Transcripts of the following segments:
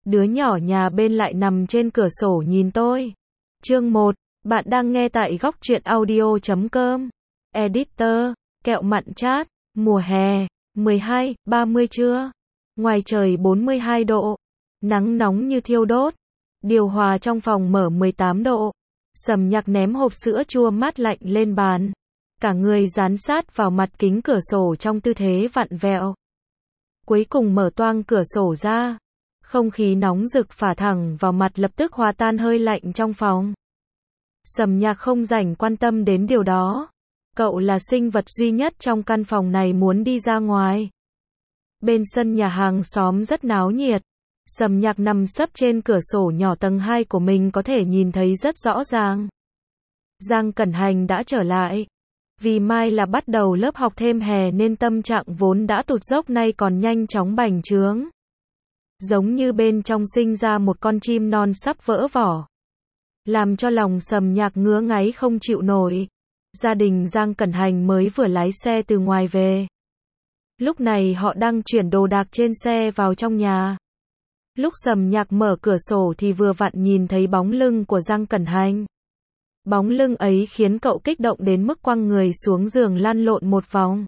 Đứa nhỏ nhà bên lại nằm trên cửa sổ nhìn tôi. Chương 1. Bạn đang nghe tại góc truyện audio.com. Editor, kẹo mặn chát, mùa hè, 12, 30 trưa. Ngoài trời 42 độ. Nắng nóng như thiêu đốt. Điều hòa trong phòng mở 18 độ. Sầm Nhạc ném hộp sữa chua mát lạnh lên bàn. Cả người dán sát vào mặt kính cửa sổ trong tư thế vặn vẹo. Cuối cùng mở toang cửa sổ ra. Không khí nóng rực phả thẳng vào mặt lập tức hòa tan hơi lạnh trong phòng. Sầm Nhạc không rảnh quan tâm đến điều đó. Cậu là sinh vật duy nhất trong căn phòng này muốn đi ra ngoài. Bên sân nhà hàng xóm rất náo nhiệt. Sầm Nhạc nằm sấp trên cửa sổ nhỏ tầng 2 của mình có thể nhìn thấy rất rõ ràng. Giang Cẩn Hành đã trở lại. Vì mai là bắt đầu lớp học thêm hè nên tâm trạng vốn đã tụt dốc nay còn nhanh chóng bành trướng. Giống như bên trong sinh ra một con chim non sắp vỡ vỏ. Làm cho lòng Sầm Nhạc ngứa ngáy không chịu nổi. Gia đình Giang Cẩn Hành mới vừa lái xe từ ngoài về. Lúc này họ đang chuyển đồ đạc trên xe vào trong nhà. Lúc Sầm Nhạc mở cửa sổ thì vừa vặn nhìn thấy bóng lưng của Giang Cẩn Hành. Bóng lưng ấy khiến cậu kích động đến mức quăng người xuống giường lăn lộn một vòng.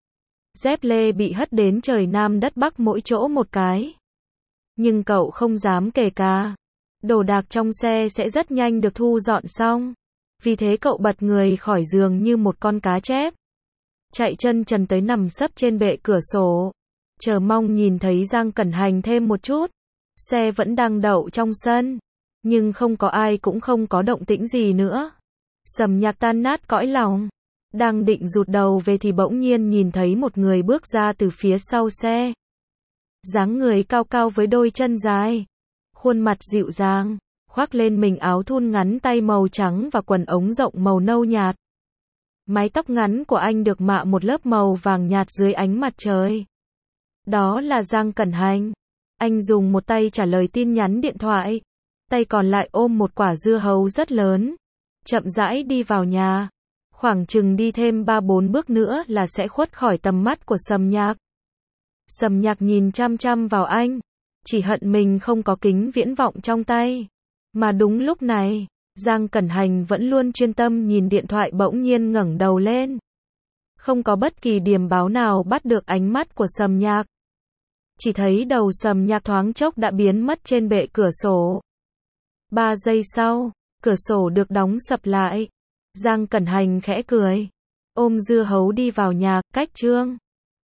Dép lê bị hất đến trời Nam đất Bắc mỗi chỗ một cái. Nhưng cậu không dám kể cả. Đồ đạc trong xe sẽ rất nhanh được thu dọn xong. Vì thế cậu bật người khỏi giường như một con cá chép. Chạy chân trần tới nằm sấp trên bệ cửa sổ. Chờ mong nhìn thấy Giang Cẩn Hành thêm một chút. Xe vẫn đang đậu trong sân. Nhưng không có ai cũng không có động tĩnh gì nữa. Sầm Nhạc tan nát cõi lòng. Đang định rụt đầu về thì bỗng nhiên nhìn thấy một người bước ra từ phía sau xe. Dáng người cao cao với đôi chân dài. Khuôn mặt dịu dàng. Khoác lên mình áo thun ngắn tay màu trắng và quần ống rộng màu nâu nhạt. Mái tóc ngắn của anh được mạ một lớp màu vàng nhạt dưới ánh mặt trời. Đó là Giang Cẩn Hành. Anh dùng một tay trả lời tin nhắn điện thoại. Tay còn lại ôm một quả dưa hấu rất lớn. Chậm rãi đi vào nhà. Khoảng chừng đi thêm 3-4 bước nữa là sẽ khuất khỏi tầm mắt của Sầm Nhạc. Sầm Nhạc nhìn chăm chăm vào anh. Chỉ hận mình không có kính viễn vọng trong tay. Mà đúng lúc này, Giang Cẩn Hành vẫn luôn chuyên tâm nhìn điện thoại bỗng nhiên ngẩng đầu lên. Không có bất kỳ điềm báo nào bắt được ánh mắt của Sầm Nhạc. Chỉ thấy đầu Sầm Nhạc thoáng chốc đã biến mất trên bệ cửa sổ. 3 giây sau, cửa sổ được đóng sập lại. Giang Cẩn Hành khẽ cười. Ôm dưa hấu đi vào nhà, cách Trương.